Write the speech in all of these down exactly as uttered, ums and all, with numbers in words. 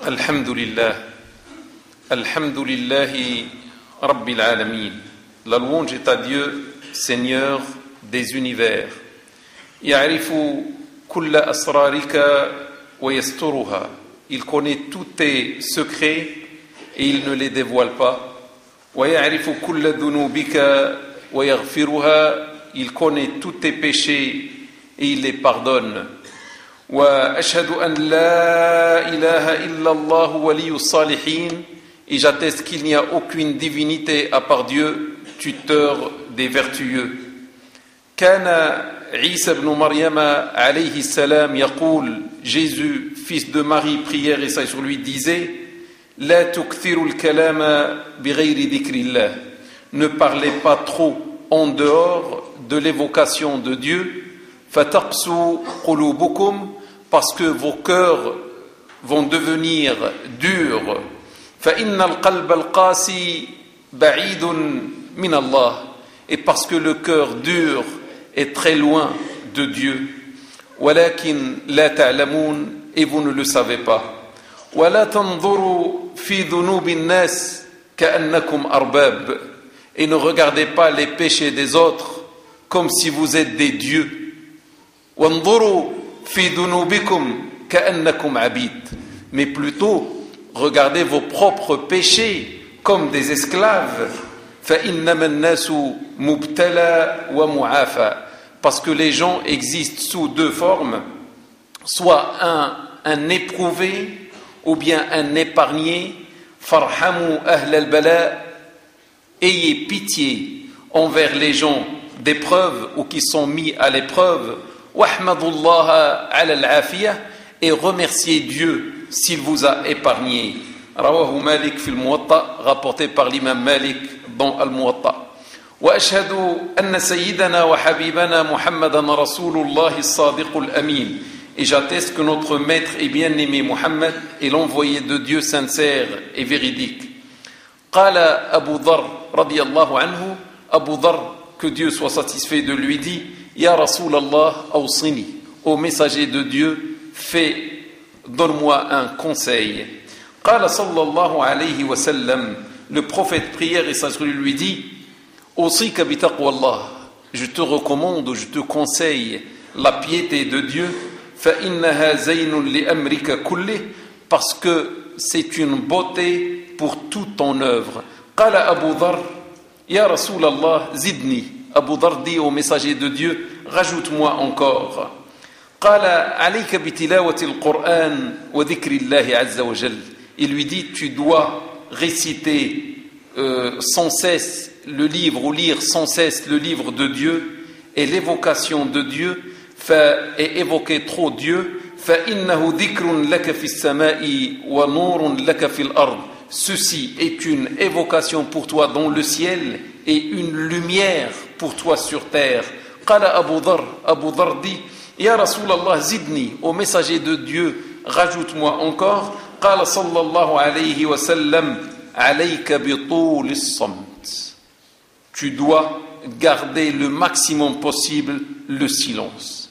Alhamdulillah, Alhamdulillahi Rabbil Alamin. La louange est à Dieu, Seigneur des univers. Ya'rifu kulla asrarika wa yasturuha. Il connaît tous tes secrets et il ne les dévoile pas. Wa ya'rifu kulla dhunubika wa yaghfiruha. Il connaît tous tes péchés et il les pardonne. وأشهد أن لا إله إلا الله ولي الصالحين. Et j'atteste qu'il n'y a aucune divinité à part Dieu, tuteur des vertueux. كان عيسى بن مريم عليه السلام يقول, Jésus, fils de Marie, prière et ça sur lui, disait, لا تكثروا الكلام بغير ذكر الله. Ne parlez pas trop en dehors de l'évocation de Dieu. فتقسو قلوبكم, parce que vos cœurs vont devenir durs. فإن القلب القاسي بعيد من الله. Et parce que le cœur dur est très loin de Dieu. ولكن لا تعلمون, et vous ne le savez pas. ولا تنظروا في ذنوب الناس كأنكم أرباب. Et ne regardez pas les péchés des autres comme si vous êtes des dieux. وانظروا في ذنوبكم كأنكم عبيد. Mais plutôt regardez vos propres péchés comme des esclaves. فإنما الناس مبتلى ومعافى. Parce que les gens existent sous deux formes, soit un, un éprouvé ou bien un épargné. فارحموا أهل البلاء. Ayez pitié envers les gens d'épreuve ou qui sont mis à l'épreuve. وَاحْمَدُوا اللَّهَ عَلَى الْعَافِيَةِ. Et remerciez Dieu s'il vous a épargné. رواه مالك في الموطأ, rapporté par l'imam Malik dans Al-Muwatta. وأشهد أن سيدنا وحبيبنا محمدا رسول الله الصادق الأمين. Et j'atteste que notre maître et bien-aimé Muhammad est l'envoyé de Dieu sincère et véridique. قال أبو ذر رضي الله عنه. Abu Dhar, que Dieu soit satisfait de lui, dit, Ya Rasulallah awsini. Ô messager de Dieu, fais, donne-moi un conseil. قال صلى الله عليه وسلم. Le prophète prière et sa lui dit, أوصيك بتقوى الله. Je te recommande ou je te conseille la piété de Dieu. فإنها زين لأمرك كله. Parce que c'est une beauté pour toute ton œuvre. قال أبو ذر Ya Rasulallah zidni. Abu Dhar dit au messager de Dieu, rajoute-moi encore. قال عليك بتلاوة القرآن وذكر الله عز وجل. Il lui dit, tu dois réciter euh, sans cesse le livre ou lire sans cesse le livre de Dieu et l'évocation de Dieu et évoquer trop Dieu. فإنه ذكر لك في السماء ونور لك في الأرض. Ceci est une évocation pour toi dans le ciel et une lumière pour toi sur terre. قال أبو ذر. Abu Dhar dit, Ya Rasulallah zidni. Au messager de Dieu, rajoute-moi encore. قال صلى الله عليه وسلم عليك بطول الصمت. Tu dois garder le maximum possible le silence.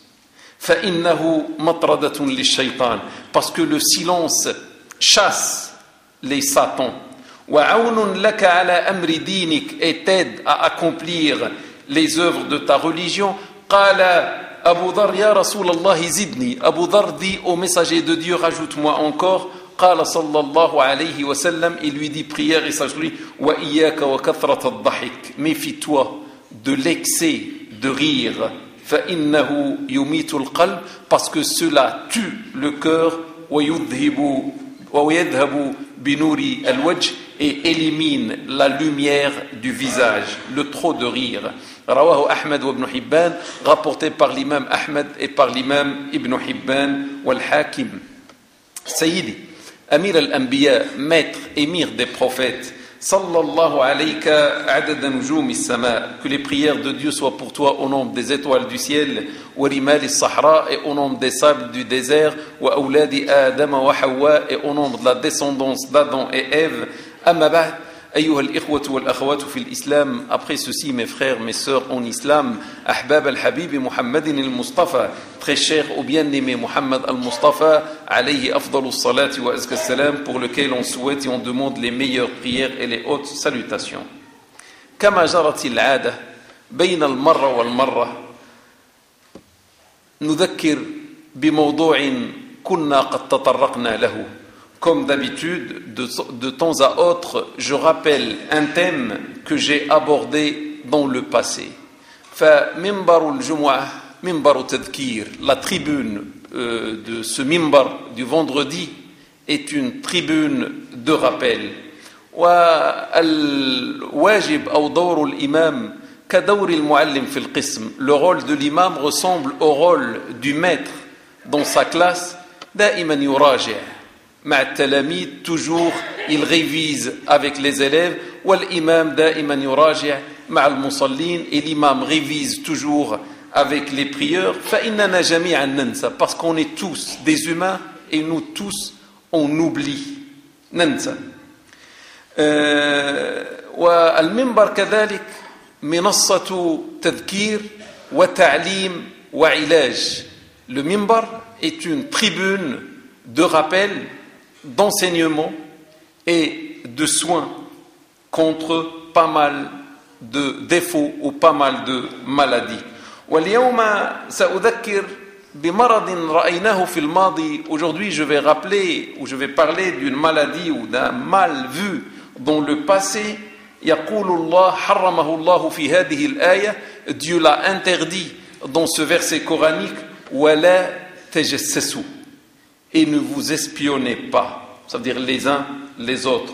فإنه مطردة للشيطان. Parce que le silence chasse les satans. وعون لك على أمر دينك. Et t'aide à accomplir les œuvres de ta religion. قال أبو ذر يا رسول الله زدني. Abu Dhar dit au messager de Dieu, rajoute-moi encore. قال صلى الله عليه وسلم. Il lui dit, prière et sagerie, وإياك وكثرة الضحك. Méfie-toi de l'excès de rire. فإنه يميت القلب. Parce que cela tue le cœur. ويذهب ويذهب بنور الوجه. Et élimine la lumière du visage. Le trop de rire. Rawahu Ahmed wa Ibn Hibban, rapporté par l'imam Ahmed et par l'imam Ibn Hibban wal Hakim. Sayyidi, Amir al-Anbiya, maître, émir des prophètes, sallallahu alayka adada nujum as-sama. Que les prières de Dieu soient pour toi au nombre des étoiles du ciel, wa rimal as-sahra, et au nombre des sables du désert, wa awladi Adam wa Hawa, et au nombre de la descendance d'Adam et Ève. Amma ba'd, أيها الإخوة والأخوات في الإسلام, après ceci mes frères, mes sœurs en islam, أحباب الحبيب محمد المصطفى, très cher au bien-aimé Muhammad al-Mustafa, عليه أفضل الصلاة وأزكى السلام, pour lequel on souhaite et on demande les meilleures prières et les hautes salutations. كما جرت العادة بين المرة والمرة نذكر بموضوع كنا قد تطرقنا له. Comme d'habitude, de, de temps à autre, je rappelle un thème que j'ai abordé dans le passé. فمنبر الجمعة منبر تذكير, la tribune euh, de ce minbar du vendredi est une tribune de rappel. والواجب أو دور الإمام كدور المعلم في القسم. Le rôle de l'imam ressemble au rôle du maître dans sa classe. دائما يراجع مع التلاميذ, toujours il révise avec les élèves. والإمام دائما يراجع مع المصلين, et l'imam révise toujours avec les prieurs. فإننا جميعا ننسى, parce qu'on est tous des humains et nous tous on oublie. ننسى. والمنبر كذلك منصة تذكير وتعليم وعلاج. Le minbar est une tribune de rappel, d'enseignement et de soins contre pas mal de défauts ou pas mal de maladies. واليوم سأذكر بمرض رأيناه في الماضي. Aujourd'hui, je vais rappeler ou je vais parler d'une maladie ou d'un mal vu dans le passé. يقول الله حرمه الله في هذه الآية, Dieu l'a interdit dans ce verset coranique. ولا تجسسوا, et ne vous espionnez pas, c'est-à-dire les uns les autres.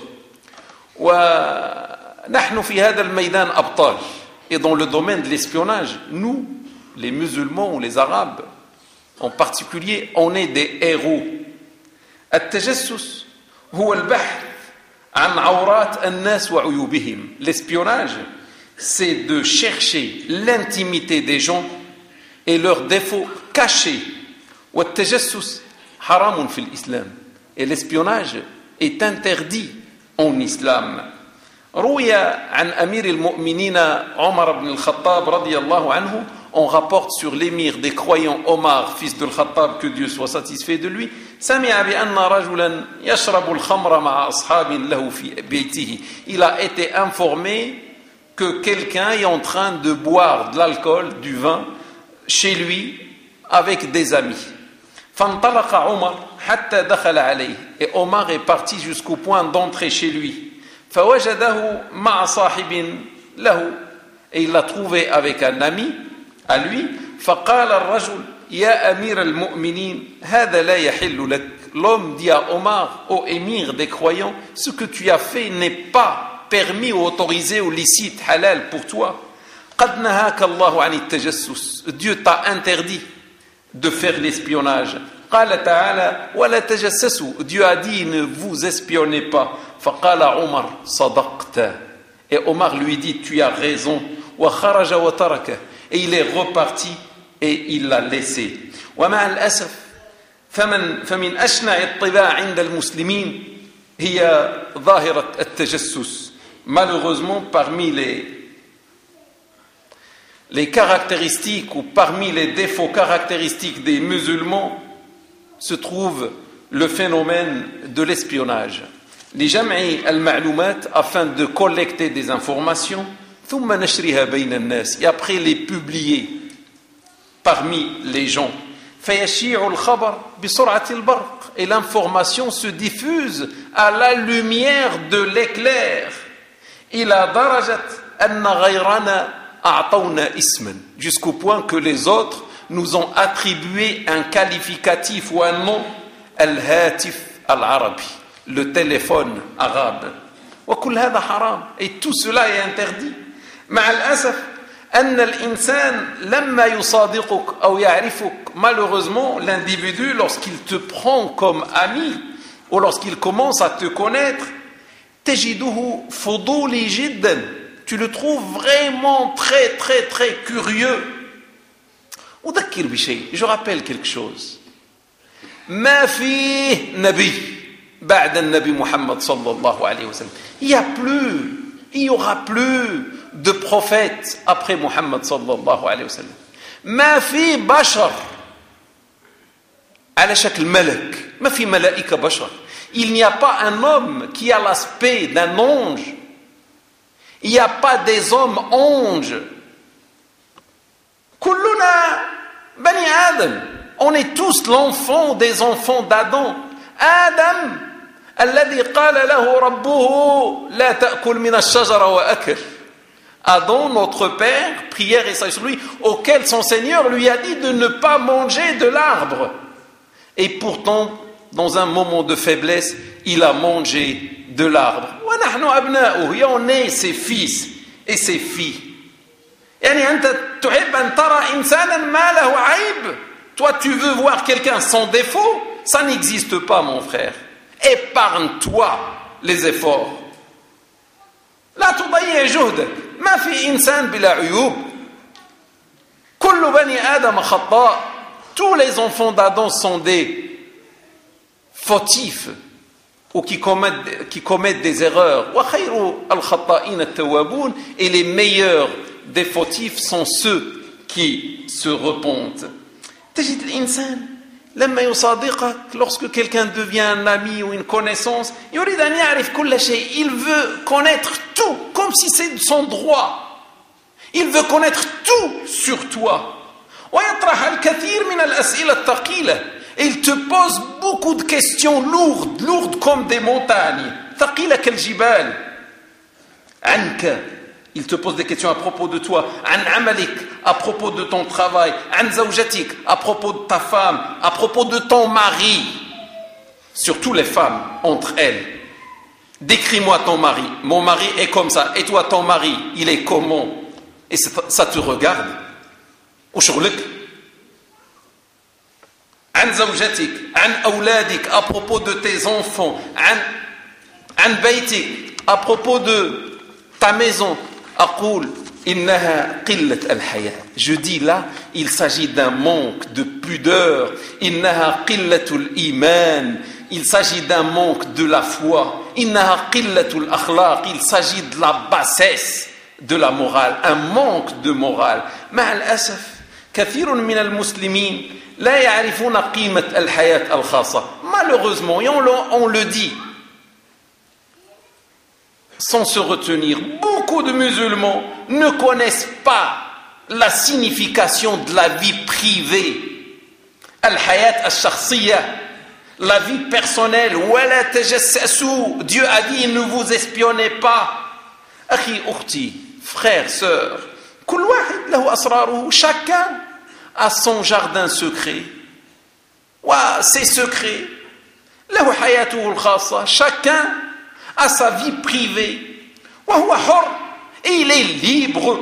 ونحن في هذا الميدان أبطال, et dans le domaine de l'espionnage, nous, les musulmans ou les arabes en particulier, on est des héros. التجسس هو البحث عن عورات الناس وعيوبهم. L'espionnage, c'est de chercher l'intimité des gens et leurs défauts cachés. والتجسس حرام في الإسلام, et l'espionnage est interdit en islam. روي عن أمير المؤمنين عمر بن الخطاب رضي الله عنه, on rapporte sur l'émir des croyants Omar, fils de Khattab, que Dieu soit satisfait de lui. سمع بأن رجلا يشرب الخمر مع أصحاب له في بيته. Il a été informé que quelqu'un est en train de boire de l'alcool, du vin, chez lui avec des amis. فانطلق عمر حتى دخل عليه, et Omar est parti jusqu'au point d'entrer chez lui. فوجده مع صاحب له, et il l'a trouvé avec un ami à lui. فقال الرجل يا أمير المؤمنين هذا لا يحل لك. L'homme dit à Omar, ô émir des croyants, ce que tu as fait n'est pas permis ou autorisé ou licite, halal pour toi. قد نهاك الله عن التجسس. Dieu t'a interdit de faire l'espionnage. قال تعالى ولا تجسسوا. Dieu a dit ne vous espionnez pas. فقال عمر صدقت. Et Omar lui dit tu as raison. وخرج وتركه. Et il est reparti et il l'a laissé. ومع الأسف فمن فمن أشنع الطباع عند المسلمين هي ظاهرة التجسس. Malheureusement, parmi les les caractéristiques ou parmi les défauts caractéristiques des musulmans se trouve le phénomène de l'espionnage. لجمع المعلومات, afin de collecter des informations, ثم نشرها بين الناس, et après les publier parmi les gens. فيشيع الخبر بسرعة البرق, et l'information se diffuse à la lumière de l'éclair. إلى درجة أن غيرنا أعطونا اسما, jusqu'au point que les autres nous ont attribué un qualificatif ou un nom, الهاتف العربي, le téléphone arabe. وكل هذا حرام, et tout cela est interdit. مع الأسف أن الإنسان لما يصادقك أو يعرفك, malheureusement l'individu lorsqu'il te prend comme ami ou lorsqu'il commence à te connaître, تجده فضولي جدا, tu le trouves vraiment très très très curieux. أذكر بشيء, je rappelle quelque chose. ما فيه نبي بعد النبي محمد صلى الله عليه وسلم. Il n'y a plus il n'y aura plus de prophètes après Muhammad sallallahu alayhi wa sallam. ما في بشر على شكل ملك ما في ملائكة بشر. Il n'y a pas un homme qui a l'aspect d'un ange. Il n'y a pas des hommes anges. كلنا بني آدم. On est tous l'enfant des enfants d'Adam. Adam الذي قال له ربه لا تأكل من الشجرة وأكل. Adam, notre père, prière et salut sur lui, auquel son Seigneur lui a dit de ne pas manger de l'arbre. Et pourtant, dans un moment de faiblesse, il a mangé de l'arbre. وَنَحْنُ أَبْنَاؤُهُ. Et on est ses fils et ses filles. يعني أنت تحب أن ترى إنسانا ما له عيب. Toi, tu veux voir quelqu'un sans défaut? Ça n'existe pas, mon frère. Épargne-toi les efforts. لا تضيع جهدك. ما في إنسان بلا عيوب. كل بني آدم خطاء. Tous les enfants d'Adam sont des fautifs ou qui commettent, qui commettent des erreurs. وخير الخطائين التوابون. Et les meilleurs des fautifs sont ceux qui se repentent. تجد الإنسان لما يصادقك, lorsque quelqu'un devient un ami ou une connaissance, يريد أن يعرف كل شيء. Il veut connaître tout, comme si c'est son droit. Il veut connaître tout sur toi. ويطرح الكثير من الأسئلة الثقيلة. Et il te pose beaucoup de questions lourdes, lourdes comme des montagnes. ثقيلة كالجبال. عنك. Il te pose des questions à propos de toi. عن عملك, à propos de ton travail. عن زوجتك, à propos de ta femme. À propos de ton mari. Surtout les femmes, entre elles. Décris-moi ton mari. Mon mari est comme ça. Et toi, ton mari, il est comment? Et ça te regarde. وشغلك. عن زوجتك, عن أولادك, à propos de tes enfants. عن عن بيتك, à propos de ta maison. أقول إنها قلة الحياة. Je dis là, il s'agit d'un manque de pudeur. إنها قلة الإيمان. Il s'agit d'un manque de la foi. إنها قلة الأخلاق. Il s'agit de la bassesse de la morale, un manque de morale. مع الأسف كثير من المسلمين لا يعرفون قيمة الحياة الخاصة. Malheureusement, et on le, on le dit sans se retenir, beaucoup de musulmans ne connaissent pas la signification de la vie privée. Al-hayat al-shakhsiyya, la vie personnelle. Wala tajassasu, Dieu a dit ne vous espionnez pas. Akhi, ukhti, frère, sœur, kul wahid lahu asraruhu, chacun a son jardin secret. Wa, ses secrets. Lahu hayatuhu al-khassa, chacun à sa vie privée. Et il est libre.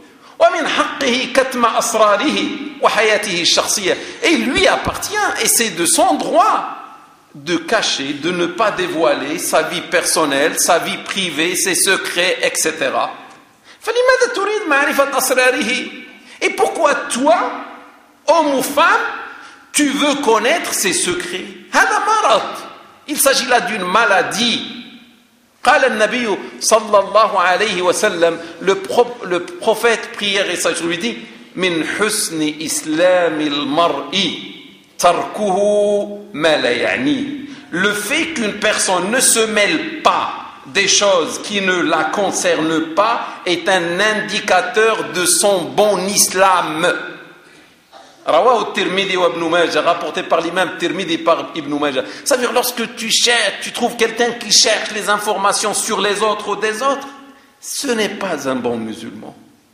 Et il lui appartient, et c'est de son droit de cacher, de ne pas dévoiler sa vie personnelle, sa vie privée, ses secrets, et cetera. Et pourquoi toi, homme ou femme, tu veux connaître ses secrets? Il s'agit là d'une maladie. قال النبي صلى الله عليه وسلم, le, pro, le prophète prière et salut lui dit من حسن إسلام المرء تركه ما لا يعنيه. Le fait qu'une personne ne se mêle pas des choses qui ne la concernent pas est un indicateur de son bon islam. Rawahu at-Tirmidhi wa Ibn Majah, rapporté par l'imam Tirmidhi par Ibn Majah. Ça veut dire lorsque tu cherches, tu trouves quelqu'un qui cherche les informations sur les autres ou des autres, ce n'est pas un bon musulman.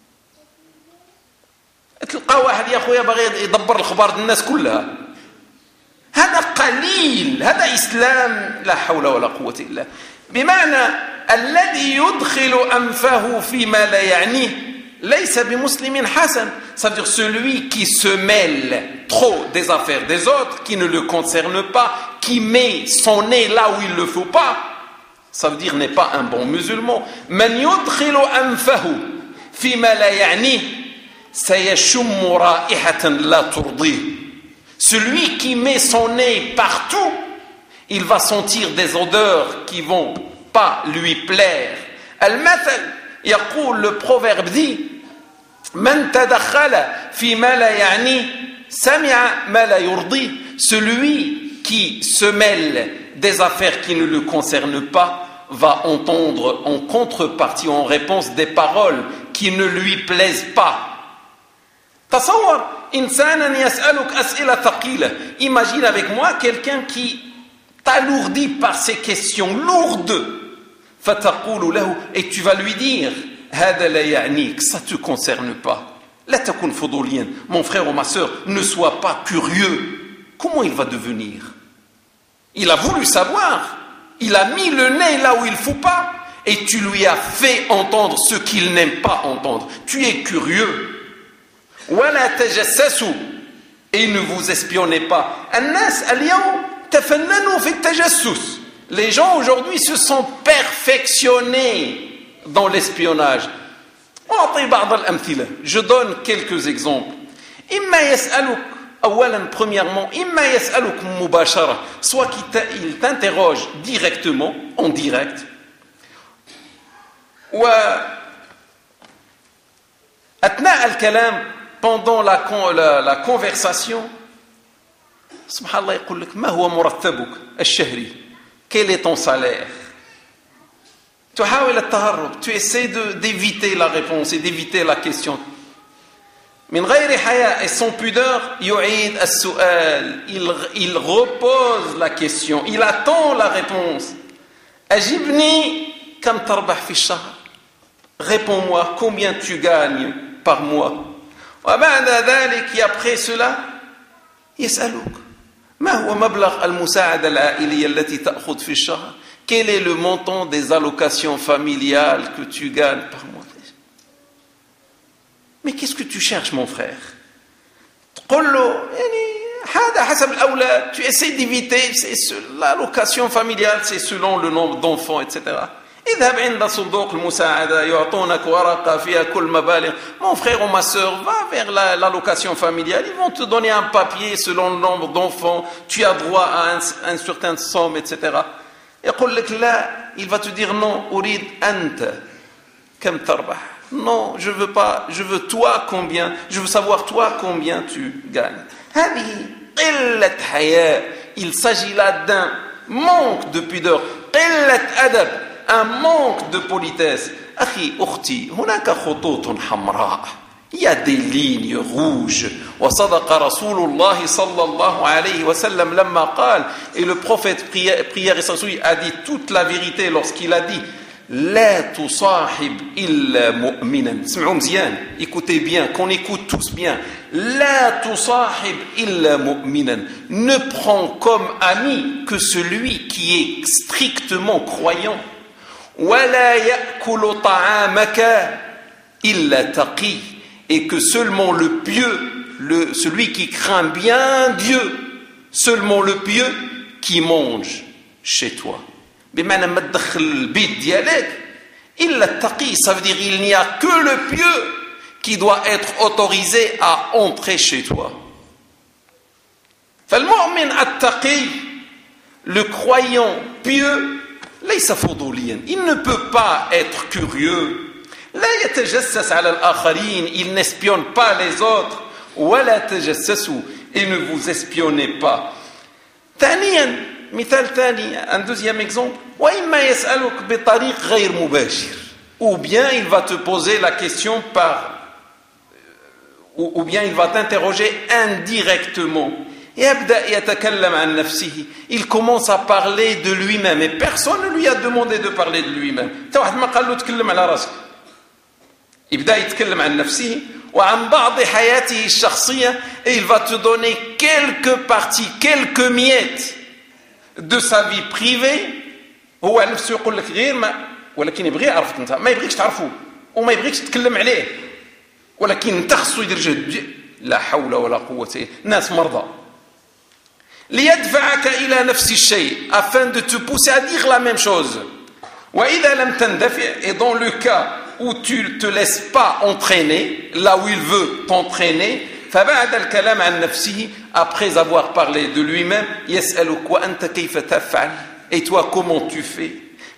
تلقى واحد يا اخويا باغي يدبر الخبار الناس كلها. هذا قليل، هذا اسلام لا حول ولا قوة الا. بمعنى الذي يدخل انفه فيما لا يعنيه ليس بمسلم حسن. Ça veut dire celui qui se mêle trop des affaires des autres, qui ne le concerne pas, qui met son nez là où il ne le faut pas, ça veut dire n'est pas un bon musulman. من يدخل أنفه فيما لا يعنيه سيشم رائحة لا ترضيه. Celui qui met son nez partout, il va sentir des odeurs qui vont pas lui plaire. المثل يقول, le proverbe dit من تدخل فيما لا يعني سمع ما لا يرضي. Celui qui se mêle des affaires qui ne le concernent pas va entendre en contrepartie, en réponse, des paroles qui ne lui plaisent pas. تصور إنسانا يسألك أسئلة ثقيلة. Imagine avec moi quelqu'un qui t'alourdit par ses questions lourdes. فتقول له, et tu vas lui dire هذا لا يعنيك, ça ne te concerne pas. لا تكن فضوليا. Mon frère ou ma sœur, ne sois pas curieux. Comment il va devenir? Il a voulu savoir. Il a mis le nez là où il ne faut pas. Et tu lui as fait entendre ce qu'il n'aime pas entendre. Tu es curieux. ولا تجسسوا. Et ne vous espionnez pas. الناس اليوم تفننوا في التجسس. Les gens aujourd'hui se sont perfectionnés dans l'espionnage. أعطي بعض الأمثلة. Je donne quelques exemples. إما يسألك أولا, premièrement, إما يسألك مباشرة, soit qu'il t'interroge directement, en direct, وأثناء الكلام, pendant la, la, la conversation, سبحان الله, يقول لك ما هو مرتبك الشهري, quel est ton salaire? تحاول التهرب, tu essaies de, d'éviter la réponse et d'éviter la question. من غير حياء, et sans pudeur, يعيد السؤال, il, il repose la question, il attend la réponse. أجبني كم تربح في الشهر, réponds-moi combien tu gagnes par mois. وبعد ذلك, et après cela, يسألك ما هو مبلغ المساعدة العائلية التي تأخذ في الشهر, quel est le montant des allocations familiales que tu gagnes par mois? Mais qu'est-ce que tu cherches, mon frère? Tu essaies d'éviter, c'est l'allocation familiale, c'est selon le nombre d'enfants, et cetera. Mon frère ou ma soeur, va vers la, l'allocation familiale, ils vont te donner un papier selon le nombre d'enfants, tu as droit à un, une certaine somme, et cetera. Il va te dire non, أريد أنت كم تربح. Non, je veux pas, je veux toi combien, je veux savoir toi combien tu gagnes. هذه قلة حياء. Il s'agit là d'un manque de pudeur, قلة أدب, un manque de politesse. أخي أختي, هناك خطوط حمراء. Il y a des lignes rouges. وصدق رسول الله صلى الله عليه وسلم لما قال, et le prophète prière et s'assoit a dit toute la vérité lorsqu'il a dit لا تصاحب إلا مؤمنا. اسمعوا مزيان, écoutez bien, qu'on écoute tous bien. لا تصاحب إلا مؤمنا. Ne prends comme ami que celui qui est strictement croyant. ولا يأكل طعامك إلا تقي. Et que seulement le pieux, le, celui qui craint bien Dieu, seulement le pieux qui mange chez toi. بمعنى ما تدخل البيت ديالك إلا التقي, ça veut dire il n'y a que le pieux qui doit être autorisé à entrer chez toi. فالمؤمن التقي, le croyant pieux, ليس فضوليا, il ne peut pas être curieux. لا يتجسس على الآخرين, il n'espionne pas les autres. ولا تجسسوا, et ne vous espionnez pas. ثانيا, مثال ثاني, un deuxième exemple, وإما يسألك بطريق غير مباشر, ou bien il va te poser la question par, ou, ou bien il va t'interroger indirectement. يبدأ يتكلم عن نفسه, il commence à parler de lui-même, et personne ne lui a demandé de parler de lui-même. تا واحد ما قال له تكلم على راسك, يبدأ يتكلم عن نفسه وعن بعض حياته الشخصية, et il va te donner quelques parties, quelques miettes de sa vie privée. هو على نفسه يقول لك غير ما, ولكن يبغي يعرفك انت, ما يبغيكش تعرفه وما يبغيكش تتكلم عليه, ولكن انت خصو يدير جهد. لا حول ولا قوة الا ناس مرضى. ليدفعك إلى نفس الشيء, afin de te pousser à dire la même chose. وإذا لم تندفع, et dans le cas où tu ne te laisses pas entraîner là où il veut t'entraîner, فبعد الكلام عن نفسه, après avoir parlé de lui-même, يسألك وأنت كيف تفعل, et toi comment tu fais.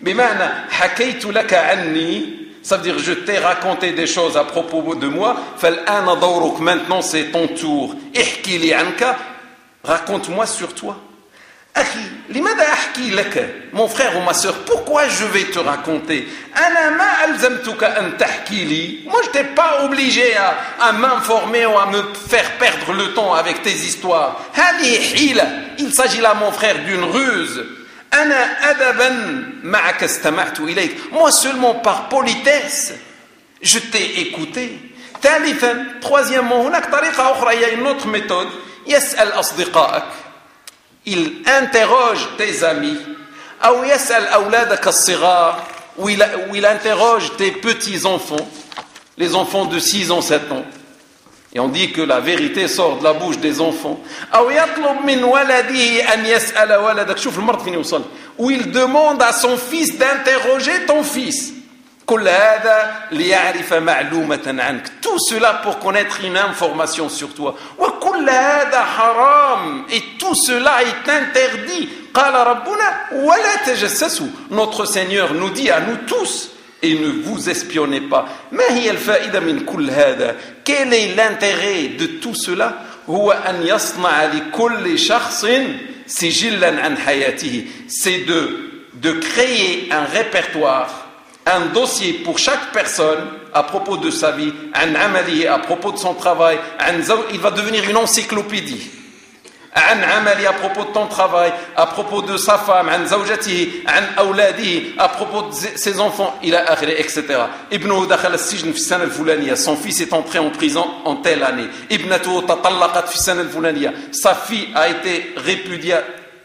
بمعنى حكيت لك عني, ça veut dire je t'ai raconté des choses à propos de moi. فالآن دورك, maintenant c'est ton tour. احكي لي عنك, raconte-moi sur toi. أخي لماذا أحكي لك, mon frère ou ma sœur, pourquoi je vais te raconter? أنا ما ألزمتك أن تحكي لي. Moi je t'ai pas obligé à, à m'informer ou à me faire perdre le temps avec tes histoires. هذه حيلة, il s'agit là mon frère d'une ruse. أنا أدبا معك استمعت إليك. Moi seulement par politesse je t'ai écouté. ثالثا, troisièmement, هناك طريقة أخرى, il y a une autre méthode. يسأل أصدقائك, il interroge tes amis, أو يسأل أولادك الصغار, où il, où il interroge tes petits-enfants, les enfants de six ans, sept ans. Et on dit que la vérité sort de la bouche des enfants. أو يطلب من ولده أن يسأل ولدك. شوف المرض فين يوصل. Où il demande à son fils d'interroger ton fils. كل هذا ليعرف معلومة عنك. Tout cela pour connaître une information sur toi. وكل هذا حرام. Et tout cela est interdit. قال ربنا ولا تجسسوا. Notre Seigneur nous dit à nous tous, et ne vous espionnez pas. ما هي الفائدة من كل هذا? Quel est l'intérêt de tout cela? هو أن يصنع لكل شخص سجلا عن حياته. C'est de, de créer un répertoire, un dossier pour chaque personne à propos de sa vie, عن عمله, à propos de son travail, عن زو... il va devenir une encyclopédie. عن عمله, à propos de ton travail, à propos de sa femme, عن زوجته, عن أولاده, à propos de ses enfants, إلى آخره, et cetera. ابنه دخل السجن في السنة الفلانية, son fils est entré en prison en telle année. ابنته تطلقت في السنة الفلانية, sa fille a été répudiée.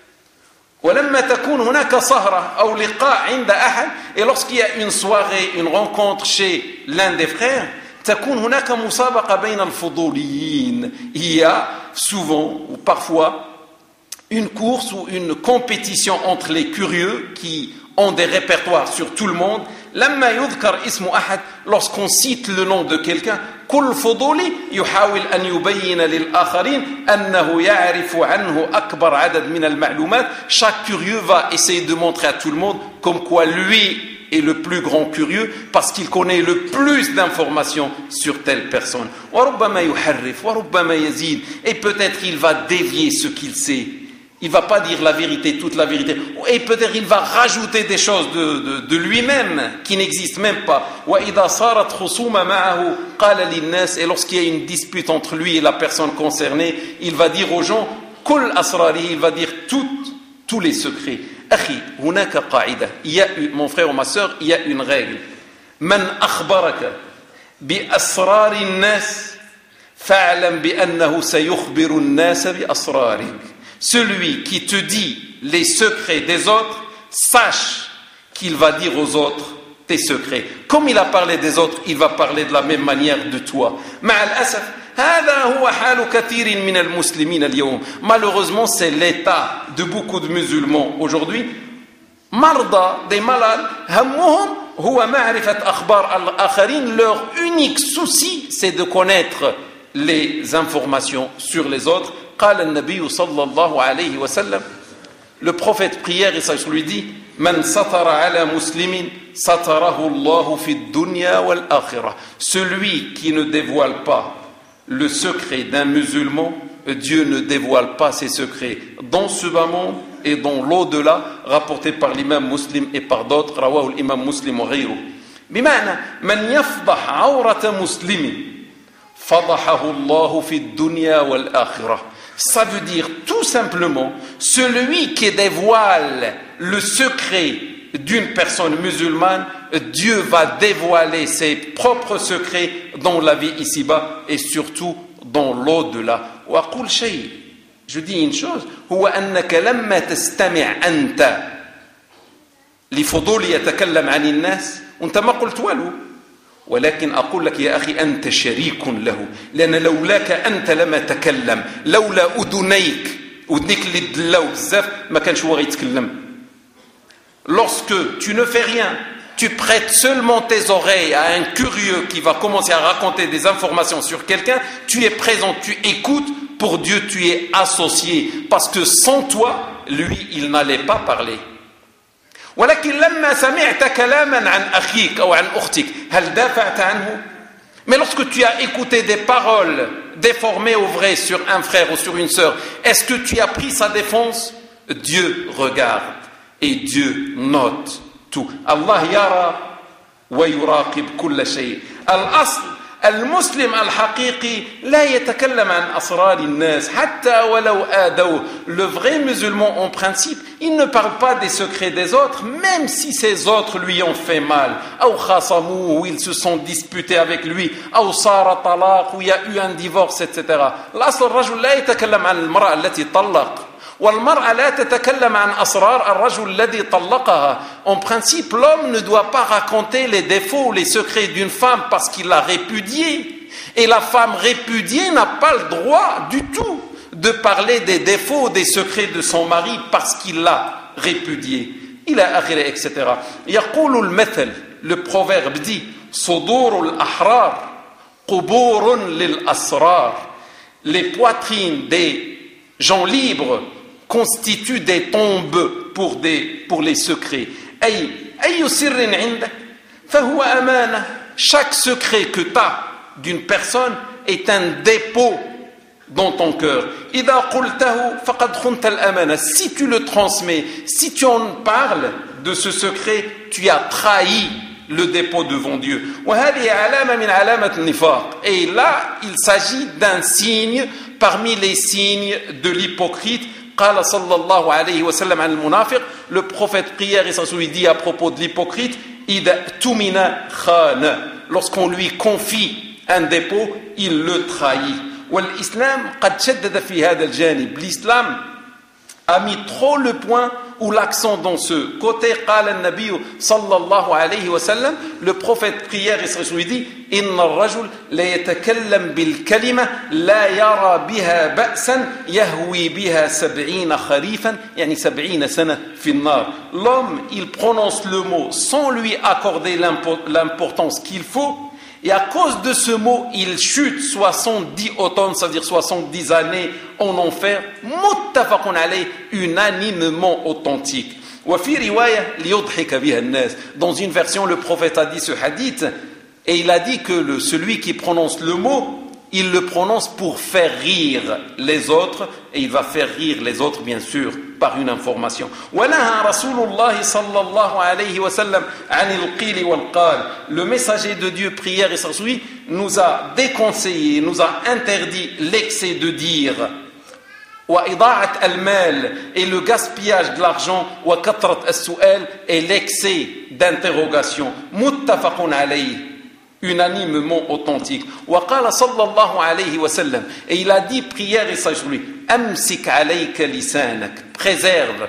ولما تكون هناك سهرة أو لقاء عند أحد, et lorsqu'il y a une soirée, une rencontre chez l'un des frères, تكون هناك مسابقة بين الفضوليين. Il y a souvent ou parfois une course ou une compétition entre les curieux qui ont des répertoires sur tout le monde. لما يذكر اسم أحد, lorsqu'on cite le nom de quelqu'un, كل فضولي يحاول أن يبين للآخرين أنه يعرف عنه أكبر عدد من المعلومات. Chaque curieux va essayer de montrer à tout le monde comme quoi lui est le plus grand curieux parce qu'il connaît le plus d'informations sur telle personne. وربما يحرف وربما يزيد, et peut-être il va dévier ce qu'il sait. Il ne va pas dire la vérité, toute la vérité. Et peut-être il va rajouter des choses de, de, de lui-même qui n'existent même pas. وإذا صارت خصومة معه قال للناس, et lorsqu'il y a une dispute entre lui et la personne concernée, il va dire aux gens كل أسراره, il va dire toutes, tous les secrets. أخي هناك قاعدة, il y a, mon frère ou ma sœur, il y a une règle. من أخبرك بأسرار الناس فاعلم بأنه سيخبر الناس بأسرارك. Celui qui te dit les secrets des autres, sache qu'il va dire aux autres tes secrets. Comme il a parlé des autres, il va parler de la même manière de toi. مع الأسف هذا هو حال كثير من المسلمين اليوم. Malheureusement, c'est l'état de beaucoup de musulmans aujourd'hui. مرضى, des malades, همهم هو معرفة أخبار الآخرين. Leur unique souci, c'est de connaître les informations sur les autres. قال النبي صلى الله عليه وسلم, le prophète prière et ça lui dit من ستر على مسلم ستره الله في الدنيا والآخرة. Celui qui ne dévoile pas le secret d'un musulman, Dieu ne dévoile pas ses secrets dans ce bas monde et dans l'au-delà, rapporté par l'imam Muslim et par d'autres. رواه الإمام مسلم وغيره. بمعنى من يفضح عورة مسلم فضحه الله في الدنيا والآخرة. Ça veut dire tout simplement, celui qui dévoile le secret d'une personne musulmane, Dieu va dévoiler ses propres secrets dans la vie ici-bas et surtout dans l'au-delà. وأقول شيء, je dis une chose, هو أنك لما تستمع أنت لفضول يتكلم عن الناس وأنت ما قلت ولو, ولكن أقول لك يا أخي أنت شريك له, لأن لولاك أنت لما تكلم, لولا أذنيك, أذنيك اللي دلاو بزاف ما كانش هو غيتكلم. Lorsque tu ne fais rien, tu prêtes seulement tes oreilles à un curieux qui va commencer à raconter des informations sur quelqu'un, tu es présent, tu écoutes, pour Dieu tu es associé, parce que sans toi, lui, il n'allait pas parler. ولكن لما سمعت كلاما عن أخيك أو عن أختك هل دافعت عنه؟ Mais lorsque tu as écouté des paroles déformées ou vraies sur un frère ou sur une sœur, est-ce que tu as pris sa défense? Dieu regarde et Dieu note tout. Allah yara wa yuraqib kulla shay. Al-asl المسلم الحقيقي لا يتكلم عن أسرار الناس حتى ولو آذوه. Le vrai musulman en principe, il ne parle pas des secrets des autres, même si ces autres lui ont fait mal. أو خاصموه, ou ils se sont disputés avec lui. أو صار طلاق, ou il y a eu un divorce, et cetera. الأصل الرجل لا يتكلم عن المرأة التي طلق. والمرأة لا تتكلم عن أسرار الرجل الذي طلقها. En principe, l'homme ne doit pas raconter les défauts ou les secrets d'une femme parce qu'il l'a répudiée. Et la femme répudiée n'a pas le droit du tout de parler des défauts ou des secrets de son mari parce qu'il l'a répudiée. إلى آخره, et cetera. يقول المثل, le proverbe dit, صدور الأحرار قبور للأسرار. Les poitrines des gens libres constituent des tombes pour, des, pour les secrets. أي أي سر عندك فهو أمانة. Chaque secret que tu as d'une personne est un dépôt dans ton cœur. إذا قلته فقد خنت الأمانة. Si tu le transmets, si tu en parles de ce secret, tu as trahi le dépôt devant Dieu. وهذه علامة من علامة النفاق. Et là, il s'agit d'un signe parmi les signes de l'hypocrite. قال صلى الله عليه وسلم عن المنافق, le prophète prière et s'en dit à propos de l'hypocrite, إذا اؤتمن خان. Lorsqu'on lui confie un dépôt, il le trahit. والإسلام قد شدد في هذا الجانب. L'islam a mis trop le point ou l'accent dans ce côté. قال النبي صلى الله عليه وسلم, le prophète prière et s'en dit, إن الرجل لا يتكلم بالكلمة لا يرى بها بأسا يهوي بها سبعين خريفا يعني سبعين سنة في النار. L'homme, il prononce le mot sans lui accorder l'importance qu'il faut, et à cause de ce mot, il chute soixante-dix automnes, c'est-à-dire soixante-dix années en enfer. Muttafaqun alayh, unanimement authentique. Dans une version, le prophète a dit ce hadith, et il a dit que le, celui qui prononce le mot, il le prononce pour faire rire les autres, et il va faire rire les autres, bien sûr, par une information. Le messager de Dieu, prière et s'ensuit, nous a déconseillé, nous a interdit l'excès de dire, et le gaspillage de l'argent, et l'excès d'interrogation. Muttafaqun alayh, unanimement authentique. وقال صلى الله عليه وسلم, et il a dit, prière et sage lui, أمسك عليك لسانك, préserve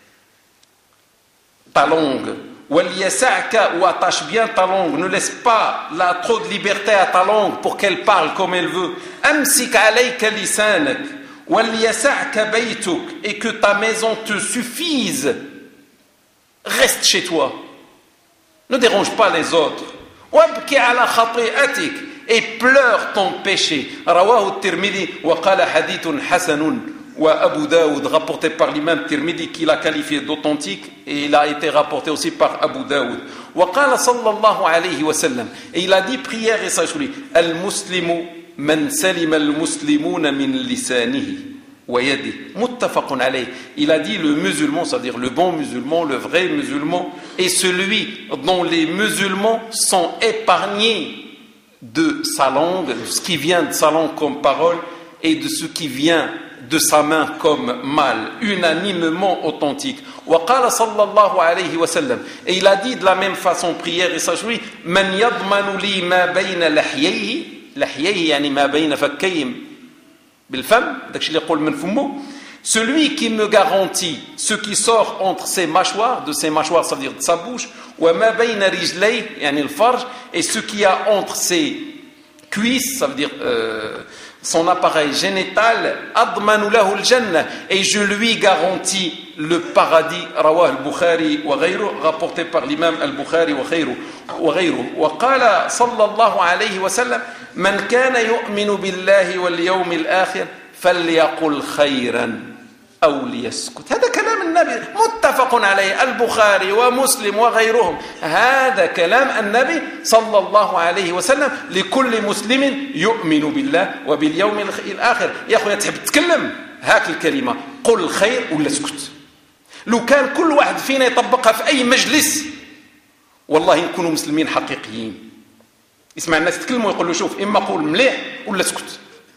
ta langue. وليسعك, ou attache bien ta langue, ne laisse pas la, trop de liberté à ta langue pour qu'elle parle comme elle veut. أمسك عليك لسانك وليسعك بيتك, et que ta maison te suffise. Reste chez toi, ne dérange pas les autres. وابكي على خطيئتك, et pleure ton péché. رواه الترمذي وقال حديث حسن. وأبو داود, rapporté par l'imam Tirmidhi, qui l'a qualifié d'authentique, et il a été rapporté aussi par Abu Daoud. وقال صلى الله عليه وسلم, et il a dit, prière et sage lui, المسلم من سلم المسلمون من لسانه ويده متفق عليه. Il a dit, le musulman, c'est-à-dire le bon musulman, le vrai musulman, est celui dont les musulmans sont épargnés de sa langue, de ce qui vient de sa langue comme parole, et de ce qui vient de sa main comme mal, unanimement authentique. وقال صلى الله عليه وسلم, et il a dit de la même façon, prière et sage lui, من يضمن لي ما بين لحييه, لحييه يعني ما بين فكيه بالفم, داكشي اللي يقول من فمه, celui qui me garantit ce qui sort entre ses mâchoires, de ses mâchoires, ça veut dire de sa bouche, وما بين رجليه يعني الفرج, et ce qu'il y a entre ses cuisses, ça veut dire euh, son appareil génital, admanu lahu al-jannah, et je lui garantis le paradis. Rawah al-Bukhari wa ghayru, rapporté par l'imam al-Bukhari wa ghayru wa ghayru. Wa qala sallallahu alayhi wa sallam, man kana yu'minu billahi wal yawmil akhir falyaqul khayran أو ليسكت. هذا كلام النبي متفق عليه البخاري ومسلم وغيرهم. هذا كلام النبي صلى الله عليه وسلم لكل مسلم يؤمن بالله وباليوم الآخر. يا أخويا تحب تتكلم هاك الكلمة قل خير ولا اسكت. لو كان كل واحد فينا يطبقها في أي مجلس والله نكونوا مسلمين حقيقيين. يسمع الناس يتكلموا ويقول له شوف إما قول مليح ولا اسكت.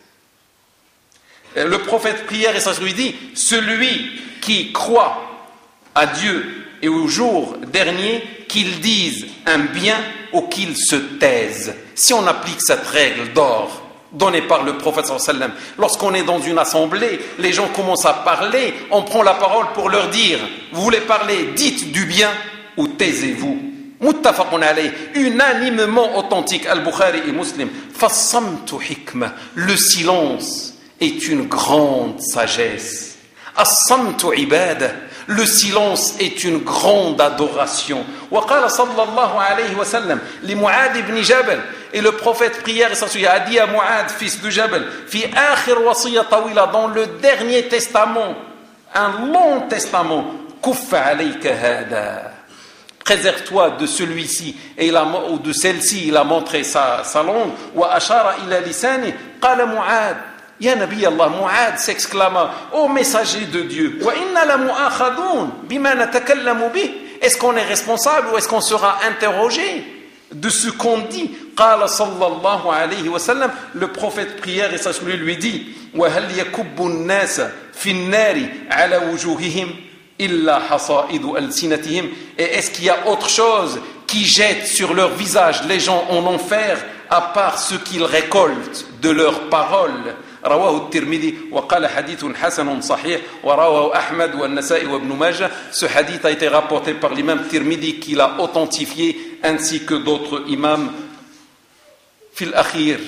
Le prophète prière et ça lui dit celui qui croit à Dieu et au jour dernier, qu'il dise un bien ou qu'il se taise. Si on applique cette règle d'or donnée par le prophète sallallahu alayhi wa sallam, lorsqu'on est dans une assemblée, les gens commencent à parler, on prend la parole pour leur dire vous voulez parler, dites du bien ou taisez-vous. Muttafaqun alayh, unanimement authentique, Al-Bukhari et Muslim. Fassamtu hikma, le silence est une grande sagesse. As-samtu ibada, le silence est une grande adoration. Wa qala sallallahu alayhi wa sallam li Mu'ad ibn Jabal, et le prophète prière et s'assoit a dit à Mu'ad fils de Jabal fi akhir wasiyya tawila, dans le dernier testament, un long testament, kuffa alayka hada, préserve-toi de celui-ci, et il a, ou de celle-ci, il a montré sa, sa langue. Wa ashara ila lisani, qala Mu'ad Ya Nabi Allah, Mu'ad s'exclama, ô messager de Dieu, wa inna la mu'akhadun bima natakallamu bih, est-ce qu'on est responsable ou est-ce qu'on sera interrogé de ce qu'on dit? Qala sallallahu alayhi wa sallam, le prophète prière et s'assoit lui dit, wa hal yakubbu an-nasa fi an-nari ala wujuhihim illa hasaidu alsinatihim, et est-ce qu'il y a autre chose qui jette sur leur visage les gens en enfer à part ce qu'ils récoltent de leurs paroles? رواه الترمذي وقال حديث حسن صحيح ورواه أحمد والنسائي وابن ماجه. Ce hadith a été rapporté par l'imam Tirmidhi qui l'a authentifié ainsi que d'autres imams. في الأخير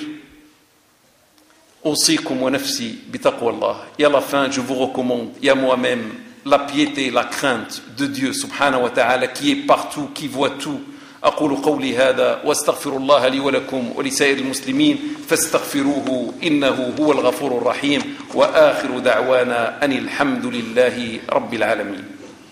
أوصيكم ونفسي بتقوى الله. Et à la fin, je vous recommande, et à moi-même, la piété, la crainte de Dieu subhanahu wa ta'ala qui est partout, qui voit tout. أقول قولي هذا واستغفر الله لي ولكم ولسائر المسلمين فاستغفروه إنه هو الغفور الرحيم وآخر دعوانا أن الحمد لله رب العالمين.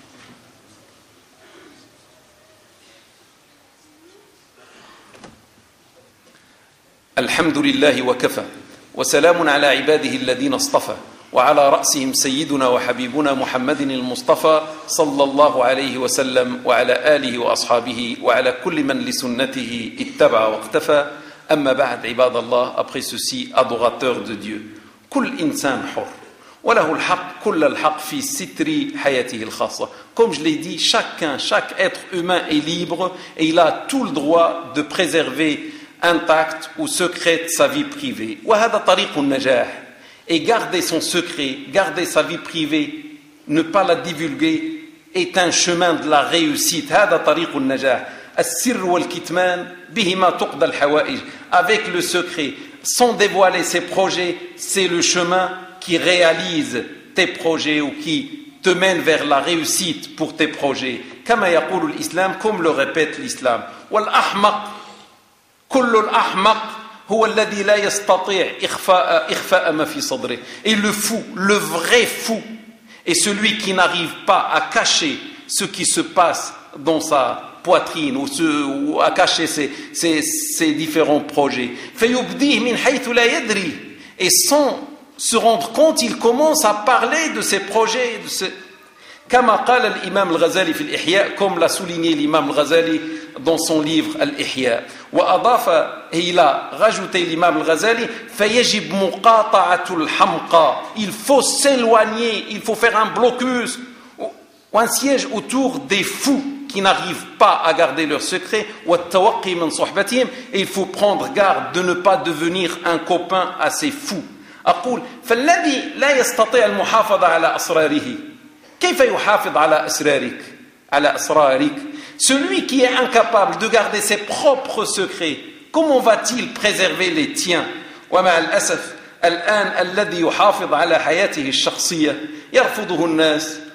الحمد لله وكفى وسلام على عباده الذين اصطفى وعلى رأسهم سيدنا وحبيبنا محمد المصطفى صلى الله عليه وسلم وعلى آله وأصحابه وعلى كل من لسنته اتبع واقتفى. أما بعد عباد الله, après ceci, adorateurs de Dieu, كل إنسان حر وله الحق كل الحق في ستر حياته الخاصة. Comme je l'ai dit, chacun, chaque être humain est libre et il a tout le droit de préserver intact ou secrète sa vie privée. وهذا طريق النجاح. Et garder son secret, garder sa vie privée, ne pas la divulguer, est un chemin de la réussite. هذا طريق النجاح. السر والكتمان بهما تقضى الحوائج. Avec le secret, sans dévoiler ses projets, c'est le chemin qui réalise tes projets ou qui te mène vers la réussite pour tes projets. كما يقول الإسلام, comme le répète l'islam. والأحمق كل الأحمق هو الذي لا يستطيع إخفاء إخفاء ما في صدره. Et le fou, le vrai fou, est celui qui n'arrive pas à cacher ce qui se passe dans sa poitrine ou, ce, ou à cacher ses, ses, ses différents projets. فيبديه من حيث لا يدري. Et sans se rendre compte, il commence à parler de ses projets. De ses... كما قال الإمام الغزالي في الإحياء, comme l'a souligné l'imam al-Ghazali dans son livre Al-Ihya. وأضاف, et il a rajouté l'imam al-Ghazali, فيجب مقاطعة الحمقى. Il faut s'éloigner, il faut faire un blocus ou un siège autour des fous qui n'arrivent pas à garder leur secret. والتوقي من صحبتهم, et il faut prendre garde de ne pas devenir un copain à ces fous. أقول فالذي لا يستطيع المحافظة على أسراره كيف يحافظ على أسرارك على أسرارك. Celui qui est incapable de garder ses propres secrets, comment va-t-il préserver les tiens? ومع الأسف الآن الذي يحافظ على حياته الشخصية يرفضه الناس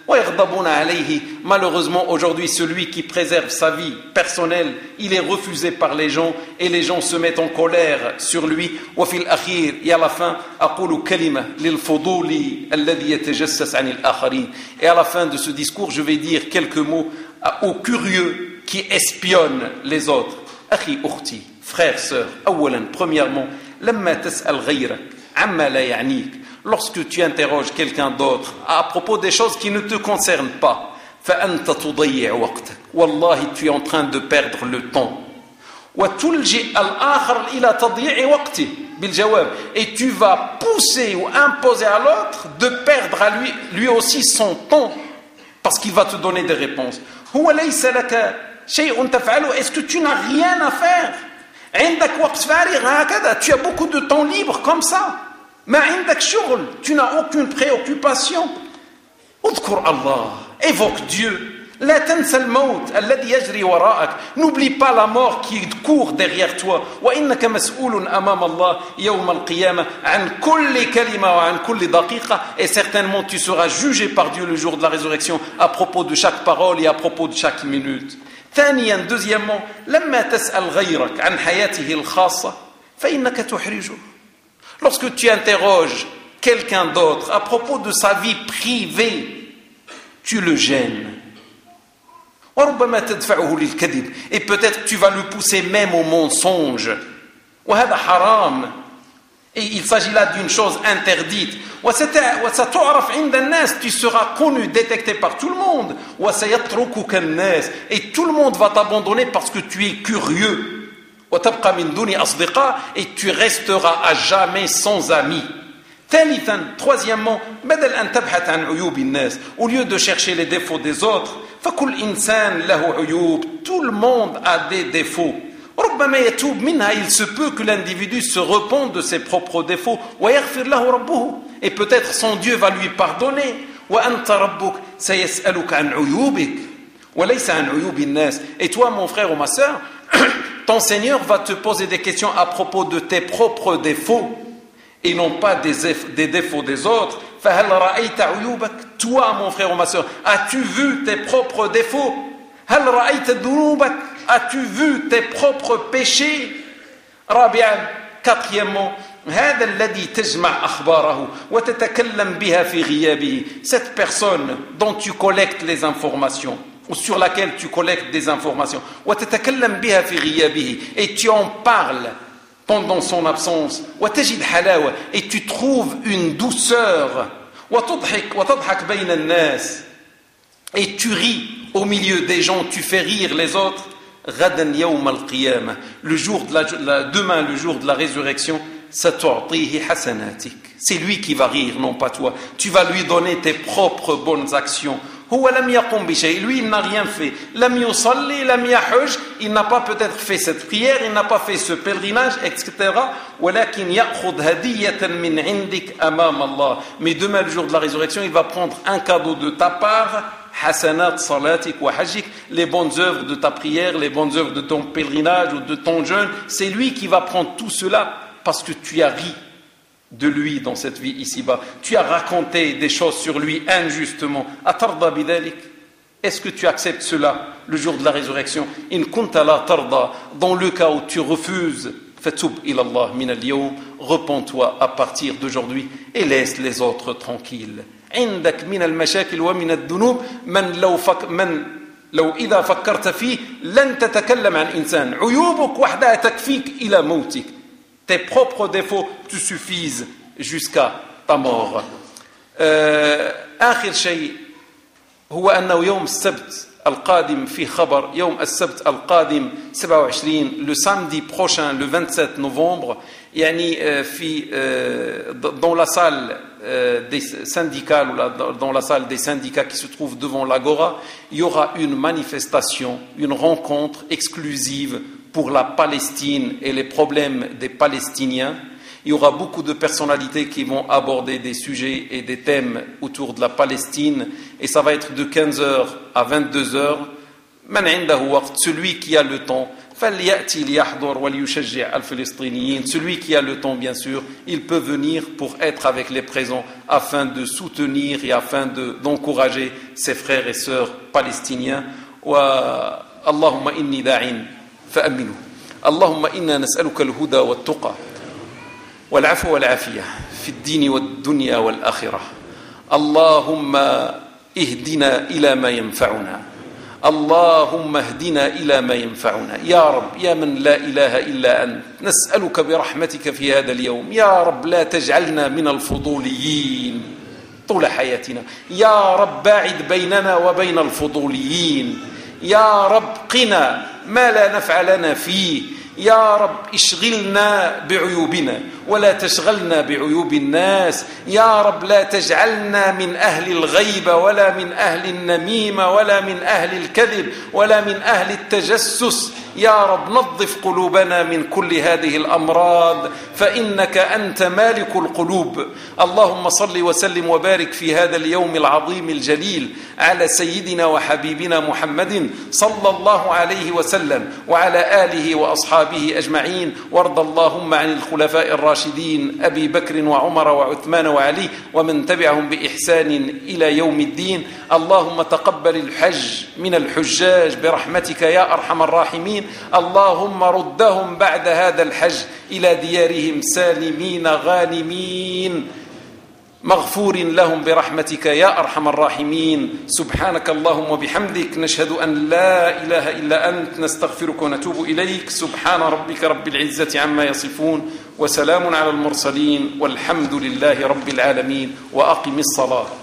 ويغضبون عليه. Malheureusement, aujourd'hui, celui qui préserve sa vie personnelle, il est refusé par les gens et les gens se mettent en colère sur lui. وفي الأخير, et à la fin, أقول كلمة للفضول الذي يتجسس عن الآخرين. Et à la fin de ce discours, je vais dire quelques mots aux curieux qui espionnent les autres. أخي أختي, frère, sœur, أولا, premièrement, لما تسأل غيرك عما لا يعنيك. Lorsque tu interroges quelqu'un d'autre à propos des choses qui ne te concernent pas, فأنت تضيع وقتك. والله, tu es en train de perdre le temps. وتلجئ الآخر إلى تضييع وقته بالجواب. Et tu vas pousser ou imposer à l'autre de perdre à lui, lui aussi son temps parce qu'il va te donner des réponses. هو ليس لك شيء تفعله. Est-ce que tu n'as rien à faire? عندك وقت فارغ هكذا. Tu as beaucoup de temps libre comme ça. ما عندك شغل. Tu n'as aucune préoccupation. اذكر الله. Évoque Dieu. لا تنسى الموت الذي يجري وراءك. N'oublie pas la mort qui court derrière toi. وإنك مسؤول أمام الله يوم القيامة عن كل كلمة وعن كل دقيقة. Et certainement tu seras jugé par Dieu le jour de la résurrection à propos de chaque parole et à propos de chaque minute. ثانيا, deuxièmement, لما تسأل غيرك عن حياته الخاصة فإنك تحرجه. Lorsque tu interroges quelqu'un d'autre à propos de sa vie privée, tu le gênes. وربما تدفعه للكذب. Et peut-être tu vas le pousser même au mensonge. وهذا حرام. Et il s'agit là d'une chose interdite. وستعرف عند الناس. Tu seras connu, détecté par tout le monde. وسيتركك الناس. Et tout le monde va t'abandonner parce que tu es curieux. وتبقى من دون أصدقاء. Et tu resteras à jamais sans amis. ثالثا, troisièmement, بدل أن تبحث عن عيوب الناس. Au lieu de chercher les défauts des autres, فكل إنسان له عيوب. Tout le monde a des défauts. ربما يتوب منها. Il se peut que l'individu se repente de ses propres défauts. ويغفر له ربه. Et peut-être son Dieu va lui pardonner. وأنت ربك سيسألك عن عيوبك وليس عن عيوب الناس. Et toi, mon frère ou ma sœur, ton Seigneur va te poser des questions à propos de tes propres défauts et non pas des, des défauts des autres. فهل رأيت عيوبك. Toi, mon frère ou ma sœur, as-tu vu tes propres défauts? هل رأيت ذنوبك. As-tu vu tes propres péchés? رابعا, quatrièmement, هذا الذي تجمع أخباره وتتكلم بها في غيابه. Cette personne dont tu collectes les informations ou sur laquelle tu collectes des informations. وتتكلم بها في غيابه. Et tu en parles pendant son absence. وتجد حلاوة. Et tu trouves une douceur. وتضحك وتضحك بين الناس. Et tu ris au milieu des gens, tu fais rire les autres. غدا يوم القيامة. Le jour de la, la, demain, le jour de la résurrection, ستعطيه حسناتك. C'est lui qui va rire, non pas toi. Tu vas lui donner tes propres bonnes actions. هو لم يقم بشيء. Lui, il n'a rien fait. لم يصلي لم يحج. Il n'a pas peut-être fait cette prière, il n'a pas fait ce pèlerinage, et cetera. ولكن يأخذ هدية من عندك أمام الله. Mais demain, le jour de la résurrection, il va prendre un cadeau de ta part. حسنات صلاتك وحجك. Les bonnes œuvres de ta prière, les bonnes œuvres de ton pèlerinage ou de ton jeûne. C'est lui qui va prendre tout cela parce que tu as ri de lui dans cette vie ici-bas. Tu as raconté des choses sur lui injustement. Atarda bidalik. Est-ce que tu acceptes cela le jour de la résurrection? In kunta la tarda. Dans le cas où tu refuses, fatub ila Allah min al-yawm. Repens-toi à partir d'aujourd'hui et laisse les autres tranquilles. عندك من المشاكل ومن الذنوب من لو فك من لو إذا فكرت فيه لن تتكلم عن إنسان. عيوبك وحدها تكفيك إلى موتك. Tes propres défauts te suffisent jusqu'à ta mort. آخر شيء هو أنه يوم السبت القادم في خبر يوم السبت القادم سبعة وعشرين le samedi prochain le vingt-sept novembre يعني في dans la salle des syndicats ou dans la salle des syndicats qui se trouve devant l'Agora, il y aura une manifestation, une rencontre exclusive pour la Palestine et les problèmes des Palestiniens. Il y aura beaucoup de personnalités qui vont aborder des sujets et des thèmes autour de la Palestine et ça va être de quinze heures à vingt-deux heures. Celui qui a le temps, فليأتي ليحضر وليشجع الفلسطينيين. Celui qui a le temps, bien sûr, il peut venir pour être avec les présents afin de soutenir et afin de, d'encourager ses frères et sœurs palestiniens. اللهم إني داع فأمنه. اللهم إنا نسألك الهدى والتقى والعفو والعافية في الدين والدنيا والآخرة. اللهم اهدنا إلى ما ينفعنا. اللهم اهدنا إلى ما ينفعنا يا رب يا من لا إله إلا أنت. نسألك برحمتك في هذا اليوم يا رب لا تجعلنا من الفضوليين طول حياتنا. يا رب باعد بيننا وبين الفضوليين. يا رب قنا ما لا نفع لنا فيه. يا رب اشغلنا بعيوبنا ولا تشغلنا بعيوب الناس. يا رب لا تجعلنا من أهل الغيبة ولا من أهل النميمة ولا من أهل الكذب ولا من أهل التجسس. يا رب نظف قلوبنا من كل هذه الأمراض فإنك أنت مالك القلوب. اللهم صل وسلم وبارك في هذا اليوم العظيم الجليل على سيدنا وحبيبنا محمد صلى الله عليه وسلم وعلى آله وأصحابه أجمعين. وارض اللهم عن الخلفاء الراشدين أبي بكر وعمر وعثمان وعلي ومن تبعهم بإحسان إلى يوم الدين. اللهم تقبل الحج من الحجاج برحمتك يا أرحم الراحمين. اللهم ردهم بعد هذا الحج إلى ديارهم سالمين غانمين مغفور لهم برحمتك يا أرحم الراحمين. سبحانك اللهم وبحمدك نشهد أن لا إله إلا أنت نستغفرك ونتوب إليك. سبحان ربك رب العزة عما يصفون وسلام على المرسلين والحمد لله رب العالمين. وأقم الصلاة.